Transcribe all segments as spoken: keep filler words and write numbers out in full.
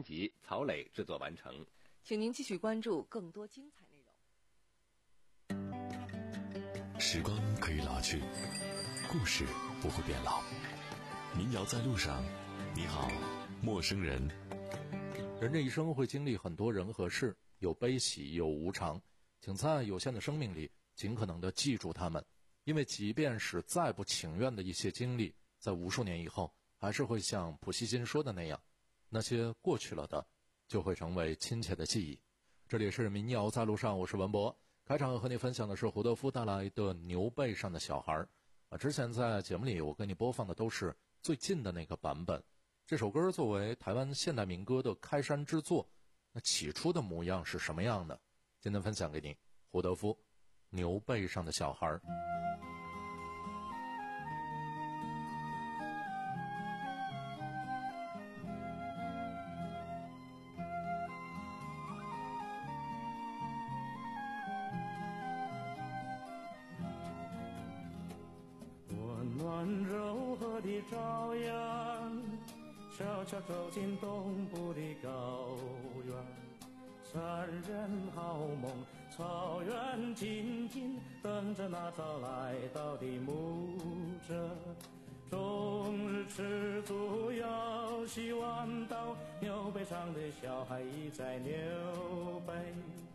辑，曹磊制作完成。 请您继续关注更多精彩内容。时光可以老去，故事不会变老。民谣在路上，你好，陌生人。 人这一生会经历很多人和事，有悲喜，有无常，请在有限的生命里尽可能地记住他们，因为即便是再不情愿的一些经历，在无数年以后还是会像普希金说的那样，那些过去了的就会成为亲切的记忆。这里是民谣在路上，我是文博。开场和你分享的是胡德夫带来的牛背上的小孩啊，之前在节目里我给你播放的都是最近的那个版本。这首歌作为台湾现代民歌的开山之作，那起初的模样是什么样的？今天分享给你，胡德夫牛背上的小孩。 温暖柔和的朝阳悄悄走进东部的高原，三人好梦，草原静静等着那早来到的牧者。终日吃足要洗碗刀，牛背上的小孩倚在牛背。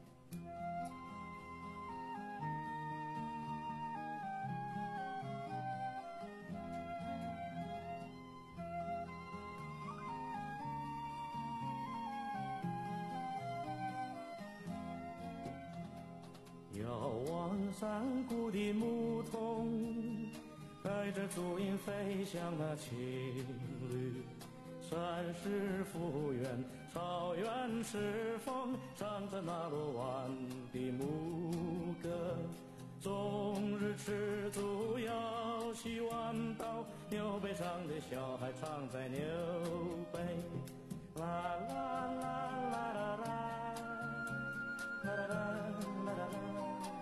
遥望山谷的牧童，带着足印飞向那青绿。山是复原，草原是风，唱着那罗湾的牧歌。终日吃足要洗碗刀，牛背上的小孩唱在牛背。啦啦啦啦啦啦啦啦啦啦啦啦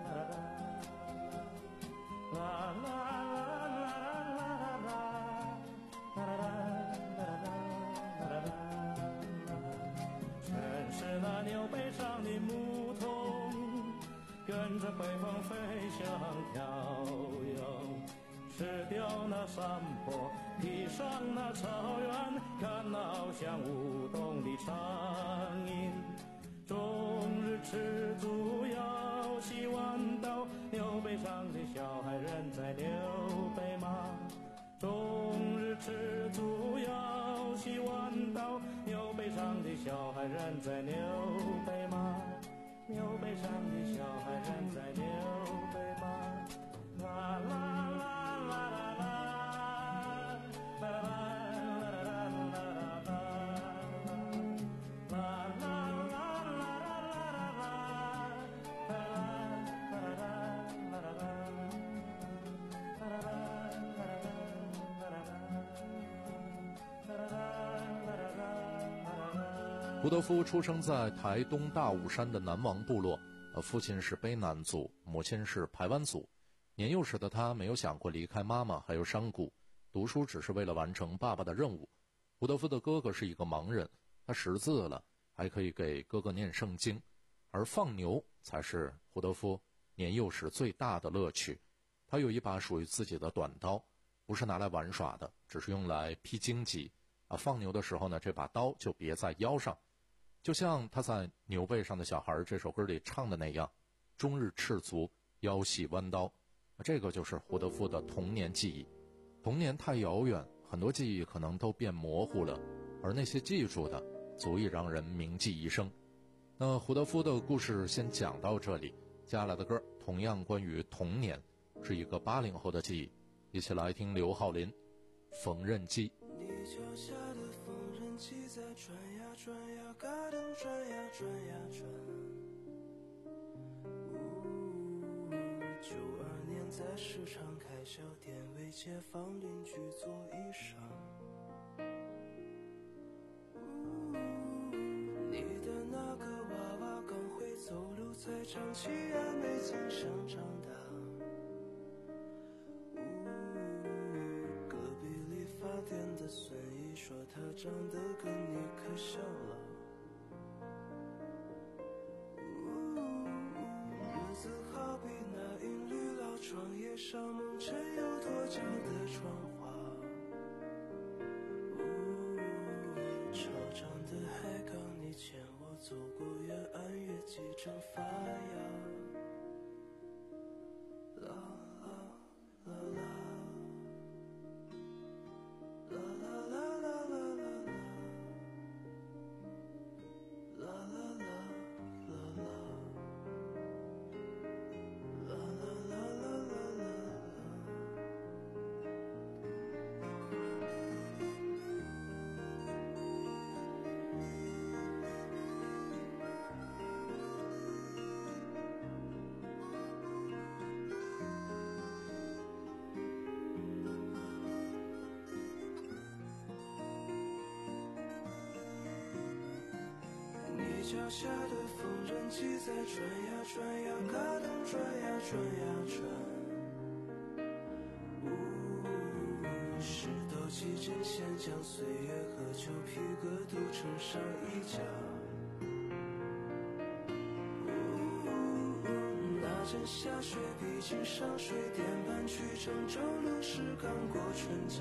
啦啦啦啦啦啦，全是那牛背上的牧童，跟着北风飞翔跳跃，吃掉那山坡，披上那草原，看那翱翔舞动的苍鹰。终日吃足要洗碗刀，牛背上的小孩人在牛背马。终日吃足要洗碗刀，牛背上的小孩人在牛背马。牛背上的小孩人在牛背马。啦啦啦啦啦啦啦啦啦。 胡德夫出生在台东大武山的南王部落，父亲是卑南族，母亲是排湾族。年幼时的他没有想过离开妈妈还有山谷，读书只是为了完成爸爸的任务。胡德夫的哥哥是一个盲人，他识字了，还可以给哥哥念圣经，而放牛才是胡德夫年幼时最大的乐趣。他有一把属于自己的短刀，不是拿来玩耍的，只是用来劈荆棘啊。放牛的时候呢，这把刀就别在腰上，就像他在《牛背上的小孩》这首歌里唱的那样，终日赤足，腰系弯刀。这个就是胡德夫的童年记忆。童年太遥远，很多记忆可能都变模糊了，而那些记住的足以让人铭记一生。那胡德夫的故事先讲到这里，接下来的歌同样关于童年，是一个八零后的记忆。一起来听刘浩林缝纫机。 你脚下的缝纫机在转呀转呀，嘎噔转呀转呀转。九二年在市场开小店，为街坊邻居做衣裳。你的那个娃娃刚会走路，才长齐牙，没曾想长大。隔壁理发店的孙姨说她长得跟你可像了。 前有多娇的窗花，潮涨的海港，你牵我走过远岸，越几正发芽。啦啦啦啦，啦啦啦啦啦啦啦，啦啦啦啦啦，啦啦啦啦啦啦。脚下的缝纫机在转呀转呀，嘎咚转呀转呀转。呜，十刀几针线将岁月和旧皮革都撑上衣架。呜，那阵下水毕竟上水电板去郑州路是刚过春假。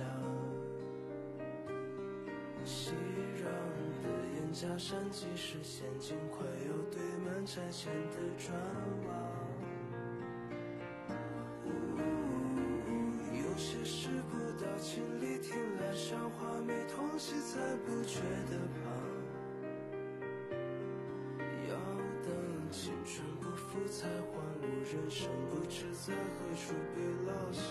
熙攘的燕家山即是现今快要堆满拆迁的砖瓦。呜，有些事不到亲历，听来像话，没痛惜才不觉得怕。要等青春不复才还悟，人生不知在何处被落下。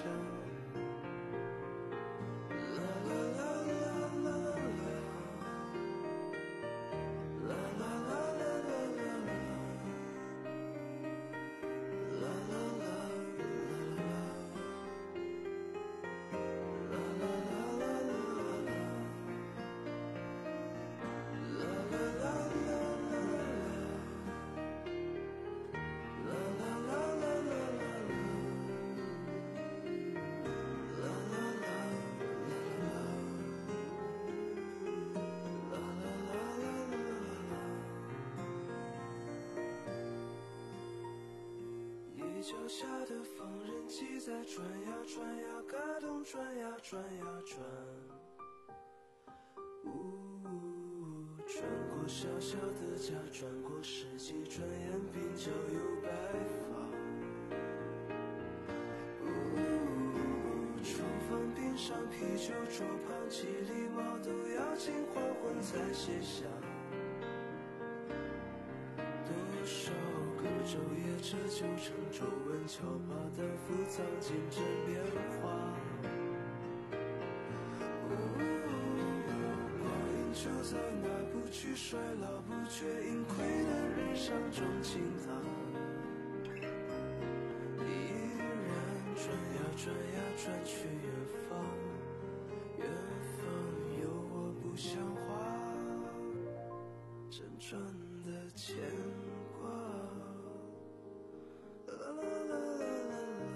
脚下的缝纫机在转呀转呀，嘎咚转呀转呀转。呜，转过小小的家，转过世纪，转眼鬓角有白发。呜，厨房边上啤酒桌旁，几粒毛豆要经黄昏才卸下。多少个昼夜，这就成皱纹敲打的浮藏进针变化。光阴就在那不去衰老不觉盈亏的人生中倾塌。依然转呀转呀转去远方，远方有我不像话真正的牵挂。啦啦啦啦啦啦，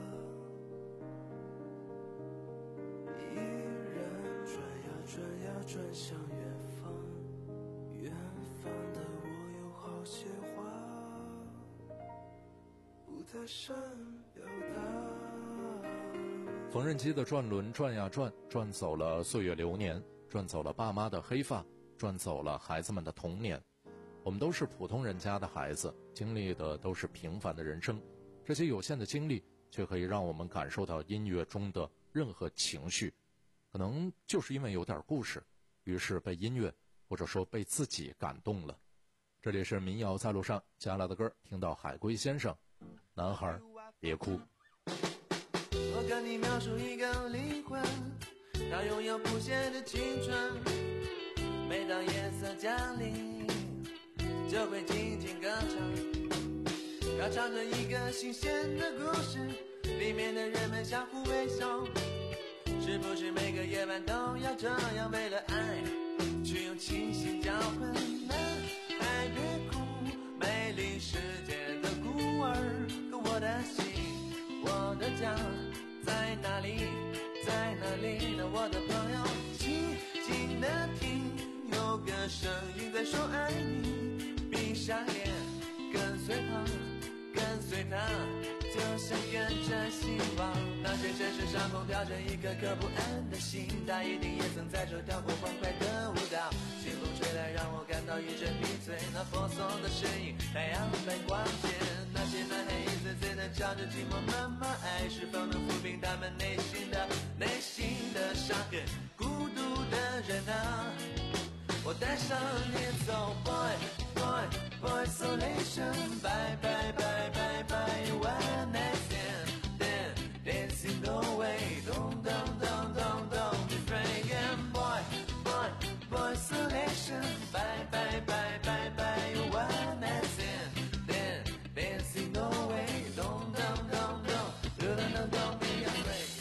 依然转呀转呀转向远方，远方的我有好些话不太善表达。 缝纫机的转轮转呀转，转走了岁月流年，转走了爸妈的黑发，转走了孩子们的童年。我们都是普通人家的孩子，经历的都是平凡的人生，这些有限的经历却可以让我们感受到音乐中的任何情绪，可能就是因为有点故事，于是被音乐或者说被自己感动了。这里是民谣在路上，接下来的歌听到海龟先生，男孩别哭。 我跟你描述一个灵魂，它拥有不懈的青春，每当夜色降临就会静静歌唱，歌唱着一个新鲜的故事，里面的人们相互微笑。是不是每个夜晚都要这样，为了爱去用清醒交换？男孩别哭，美丽世界的孤儿，可我的心我的家在哪里在哪里呢？我的朋友静静的听，有个声音在说爱你，闭上眼跟随他跟随它，就像跟着希望。那些城市上空飘着一颗颗不安的心，它一定也曾在这跳过欢快的舞蹈。清风吹来，让我感到一阵迷醉，那婆娑的身影，太阳般光线。那些男孩一次次地叫着寂寞妈妈爱，是否能抚平他们内心的内心的伤痕？孤独的人啊，我带上你走 Boy Boy Boy Isolation Bye bye bye bye bye One night stand Then dancing away Don't don't don't don't don't be afraid And boy Boy Boy Isolation Bye bye bye bye bye One night stand Then dancing away Don't don't don't don't Don't don't don't be afraid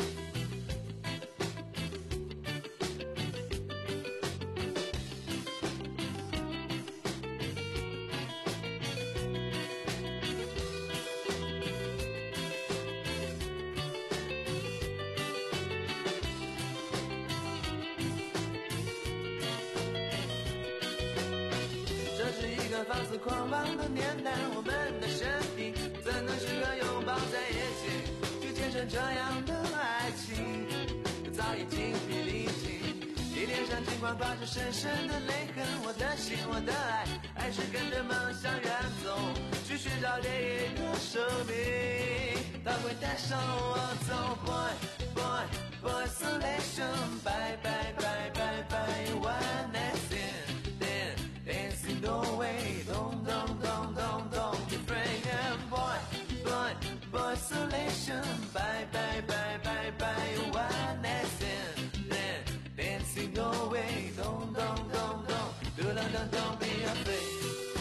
放肆狂妄的年代，我们的身体怎能适合拥抱在一起，去见证这样的爱情？早已精疲力尽，地脸上尽管挂着深深的泪痕，我的心，我的爱，还是跟着梦想远走，去寻找另一个生命。它会带上我走 ，Boy Boy Boy Isolation Bye bye bye bye bye One night stand Dancing away, don't, don't, don't, don't, don't be afraid. And boy, boy, boy, isolation. Bye, bye, bye, bye, bye. One night stand, then dancing away. Don't, don't, don't, don't, don't, don't, don't be afraid.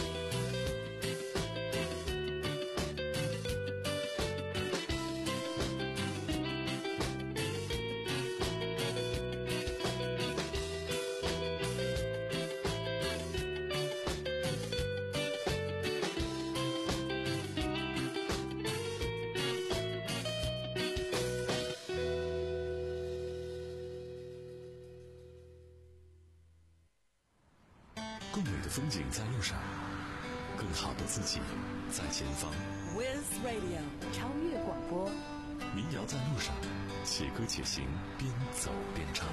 更美的风景在路上，更好的自己在前方。 With Radio 超越广播， 民谣在路上，且歌且行，边走边唱。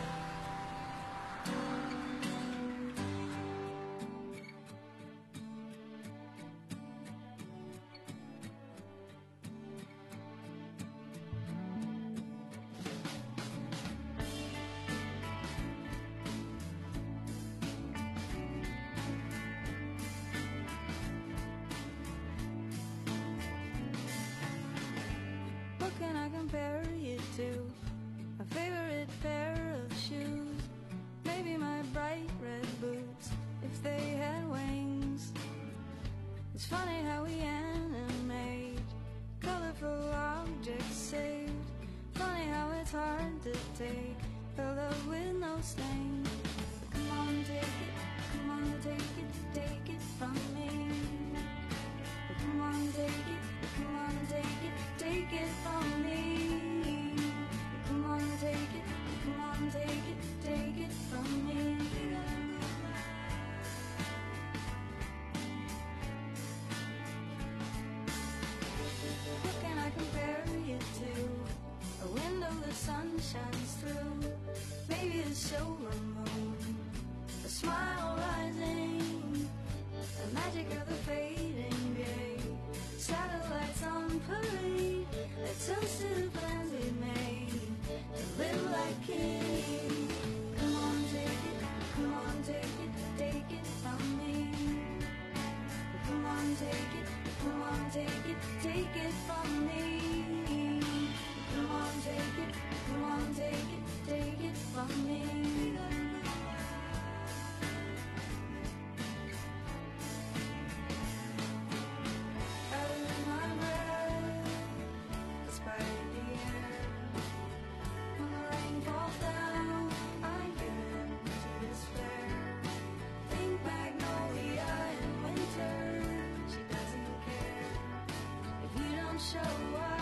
What can I compare you to? A favorite pair of shoes, maybe my bright red boots, if they had wings. It's funny how we animate colorful objects saved. Funny how it's hard to take a love with no stain. Come on, take it, come on, take it, take it from me. Come on, take it, come on, take it, take it from me. Come on, take it, come on, take it, take it from me. What can I compare you to? A window the sun shines through. Maybe a silver moon, a smile rising, the magic of the fading day. Satellites on parade, let's toast to the plans we made to live like kings. Come on, take it, come on, take it, take it from me. Come on, take it, come on, take it, take it from me. Come on, take it, come on, take it, take it from me. Show up.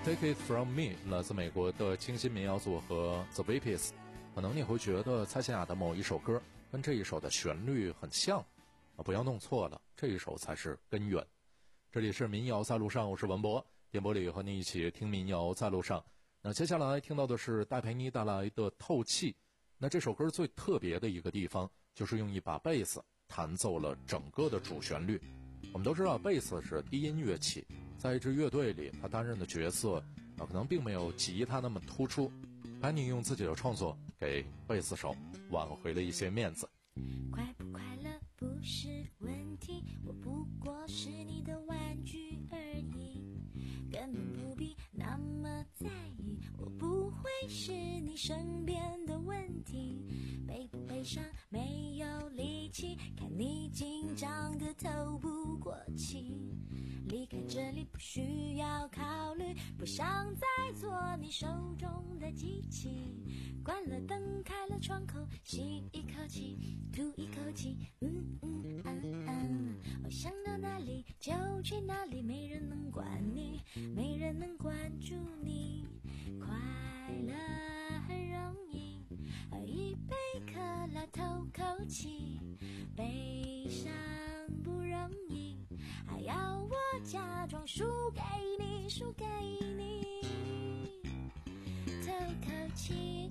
Take It From Me 来自美国的清新民谣组合 The Beatles。 可能你会觉得蔡健雅的某一首歌跟这一首的旋律很像啊，不要弄错了，这一首才是根源。这里是民谣在路上，我是文博，电波里和你一起听民谣在路上。那接下来听到的是戴佩妮带来的透气。那这首歌最特别的一个地方就是用一把贝斯弹奏了整个的主旋律。我们都知道贝斯是低音乐器，在一支乐队里他担任的角色啊，可能并没有吉他那么突出。潘妮用自己的创作给贝斯手挽回了一些面子。 快不快乐不是问题，我不过是你的玩具而已，根本不必那么在意，我不会是你身边的问题。悲不悲伤没有力气，看你紧张的透不过气，离开这里不需要考虑，不想再做你手中的机器。关了灯开了窗口，吸一口气吐一口气，嗯嗯啊啊，我想到哪里就去哪里，没人能管你，没人能关注你。快乐很容易，喝一杯可乐透口气，悲伤不容易，还要我假装输给你，输给你，透口气。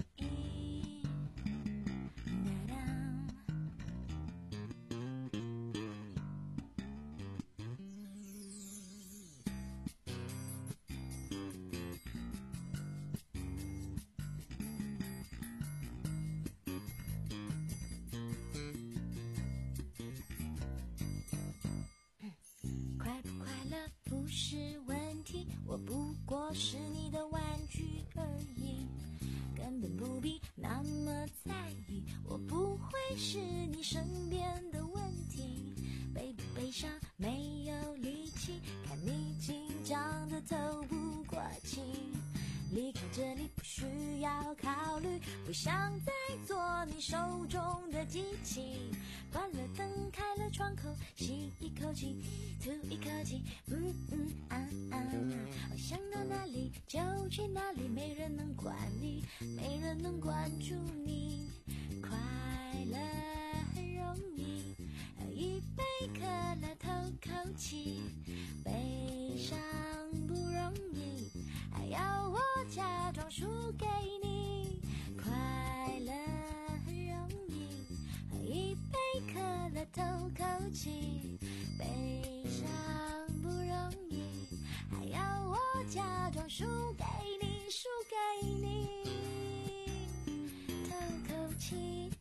不是问题，我不过是你的玩具而已，根本不必那么在意，我不会是你身边的问题。悲不悲伤没有力气，看你紧张的透不过气，离开这里不需要考虑，不想再做你手中的机器。关了灯开了窗口，吸一口气吐一口气，嗯嗯啊啊，我想到哪里就去哪里，没人能管你，没人能关注你。快乐很容易，喝一杯可乐透口气，悲伤不容易，还要我假装输给你。快乐很容易，喝一杯可乐透口气，悲伤不容易，还要我假装输给你，输给你，透口气。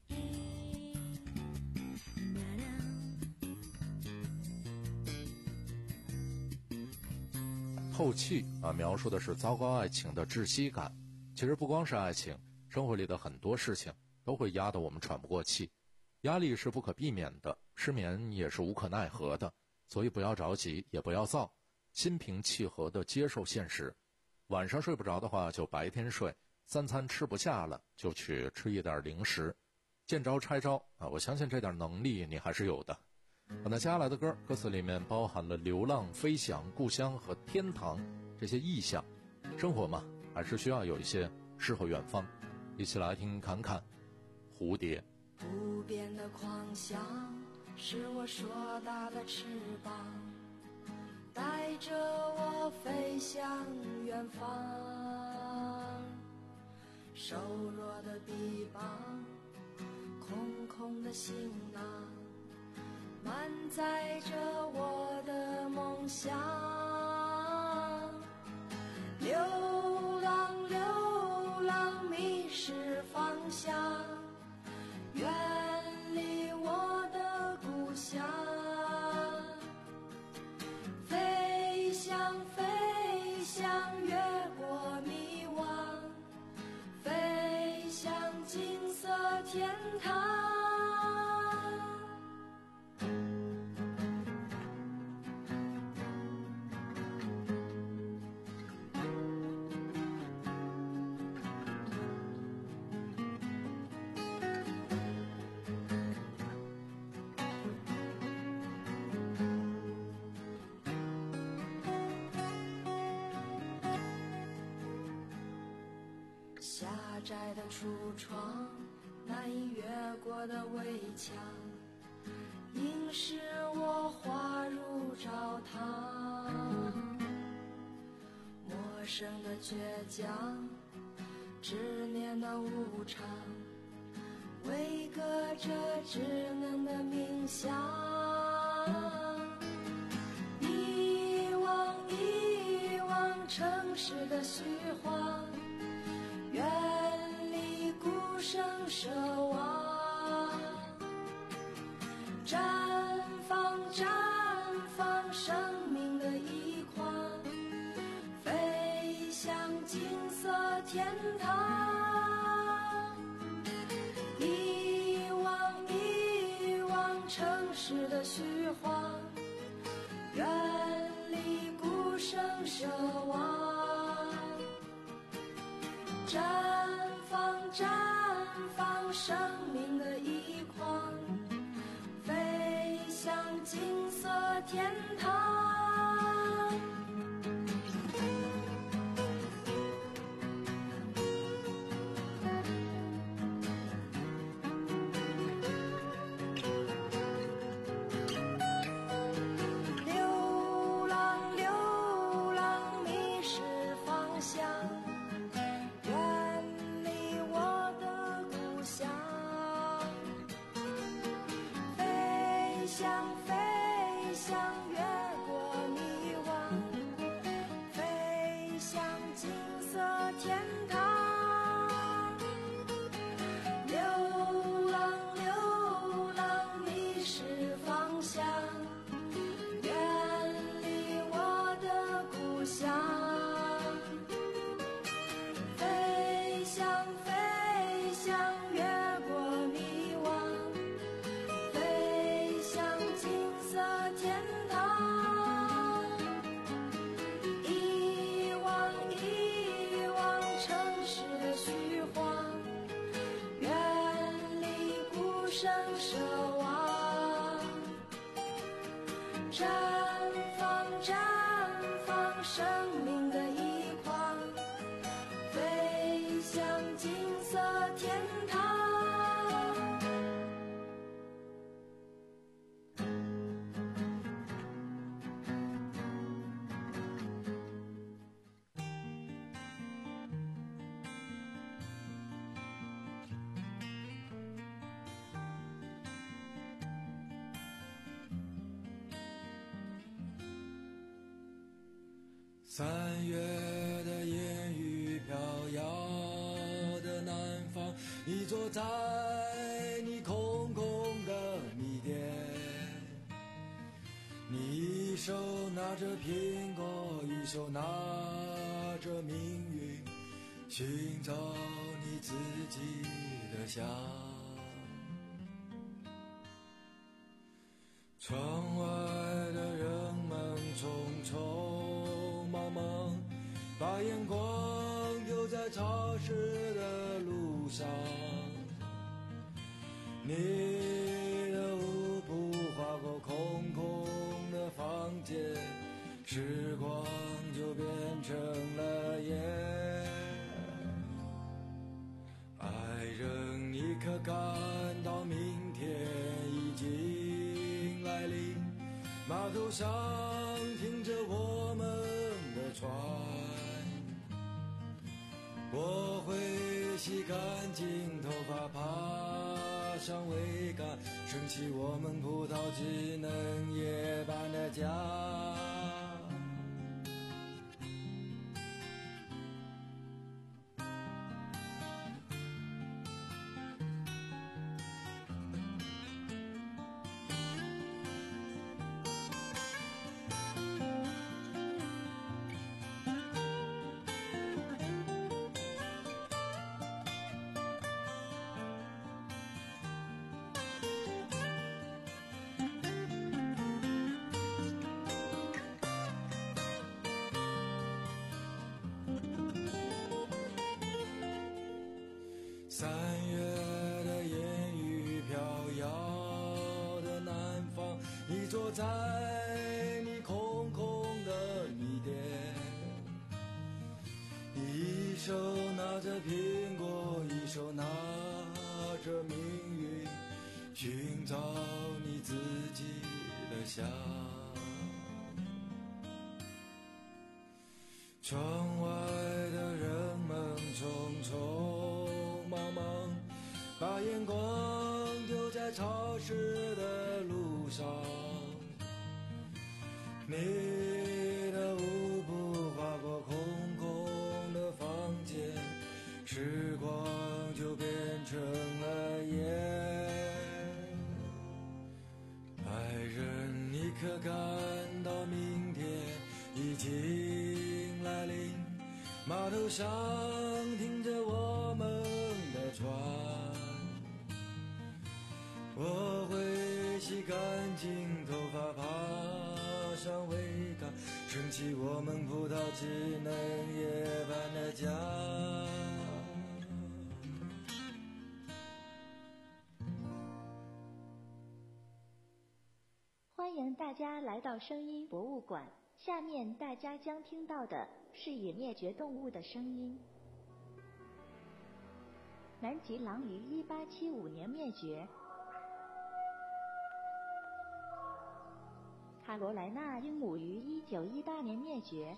透气啊，描述的是糟糕爱情的窒息感。其实不光是爱情，生活里的很多事情都会压得我们喘不过气。压力是不可避免的，失眠也是无可奈何的，所以不要着急，也不要躁，心平气和地接受现实。晚上睡不着的话，就白天睡；三餐吃不下了，就去吃一点零食。见招拆招啊！我相信这点能力你还是有的。那接下来的歌，歌词里面包含了流浪、飞翔、故乡和天堂这些意象。生活嘛，还是需要有一些诗和远方。一起来听侃侃蝴蝶。 不变的狂想是我硕大的翅膀，带着我飞向远方。瘦弱的臂膀，空空的行囊，满载着我的梦想。流浪流浪迷失方向，远离我的故乡。飞翔飞翔越过迷惘，飞向金色天堂。 狭窄的橱窗，难以越过的围墙，映使我滑入沼塘。陌生的倔强，执念的无常，为隔着稚嫩的冥想。遗忘遗忘城市的虚晃，远离孤声奢望，绽放绽放生命的一框，飞向金色天堂。遗忘遗忘城市的虚晃，远离孤声奢望，绽放绽放生命的一框，飞向金色天堂。流浪流浪迷失方向，远离我的故乡，飞翔飞翔越过迷惘，飞向金色天堂。流浪流浪迷失方向，远离我的故乡，飞翔飞翔越过迷惘，飞向金色天堂。遗忘遗忘城市的虚晃，远离孤声奢望，绽放绽放生命的一框，飞向金色天堂。 三月的烟雨飘摇的南方，你坐在你空空的米店，你一手拿着苹果，一手拿着命运，寻找你自己的香。窗外的人们匆匆忙忙，把眼光丢在潮湿的路上，你的舞步划过空空的房间，时光就变成了烟。爱人，你可感到明天已经来临？码头上停着我们的船，我会洗干净头发，爬上桅杆，撑起我们葡萄枝嫩叶般的家。三月的烟雨飘摇的南方，你坐在你空空的米店，你一手拿着苹手拿着命运，寻找你自己的家。窗外的人们匆匆忙忙，把眼光丢在潮湿的路上。你的舞步划过空空的房间，时光就变成了烟。爱人，你可感到明天已经来临？码头上停着我们的船，我会洗干净头发，爬上桅杆，撑起我们葡萄枝嫩叶般的家。 欢迎大家来到声音博物馆，下面大家将听到的是已灭绝动物的声音。南极狼于一八七五年灭绝，卡罗莱纳鹦鹉于一九一八年灭绝，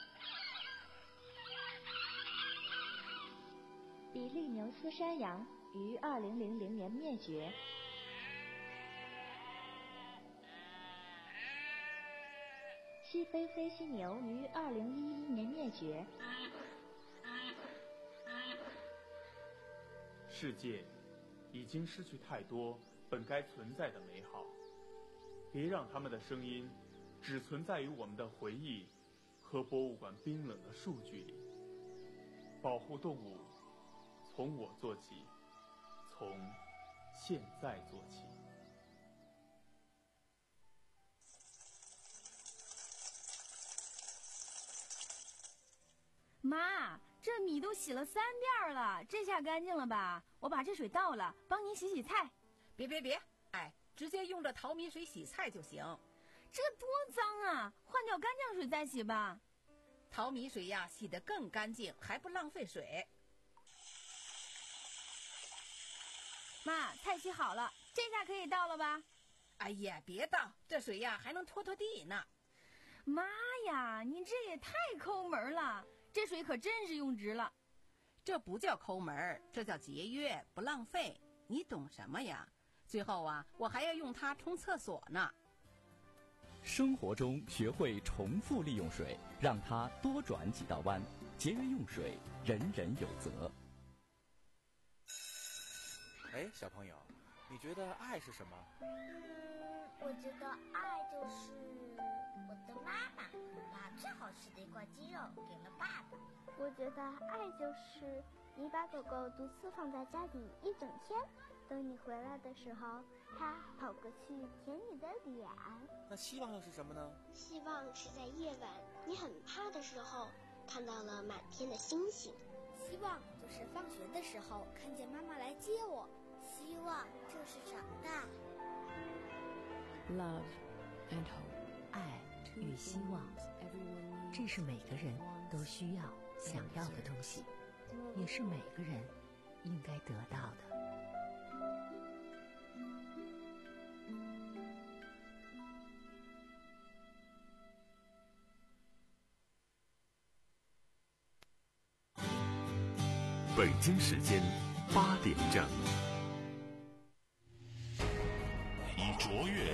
比利牛斯山羊于二零零零年灭绝，西非飞犀牛于二零一一年灭绝。 世界已经失去太多本该存在的美好，别让他们的声音只存在于我们的回忆和博物馆冰冷的数据里。保护动物，从我做起，从现在做起。 妈，这米都洗了三遍了，这下干净了吧？我把这水倒了，帮您洗洗菜。 别别别，哎，直接用这淘米水洗菜就行。 这多脏啊，换掉干净水再洗吧。 淘米水呀，洗得更干净，还不浪费水。 妈，菜洗好了，这下可以倒了吧？ 哎呀，别倒，这水呀还能拖拖地呢。 妈呀，你这也太抠门了，这水可真是用值了。 这不叫抠门，这叫节约，不浪费。你懂什么呀？最后啊，我还要用它冲厕所呢。 生活中学会重复利用水，让它多转几道弯，节约用水，人人有责。 哎，小朋友，你觉得爱是什么？ 嗯，我觉得爱就是我的妈妈把最好吃的一块鸡肉给了爸爸。 我觉得爱就是你把狗狗独自放在家里一整天，等你回来的时候，它跑过去舔你的脸。 那希望又是什么呢？ 希望是在夜晚你很怕的时候，看到了满天的星星。 希望就是放学的时候看见妈妈来接我。 希望就是长大。 Love and hope， 爱与希望，这是每个人都需要、想要的东西，也是每个人应该得到的。 北京时间八点整，以卓越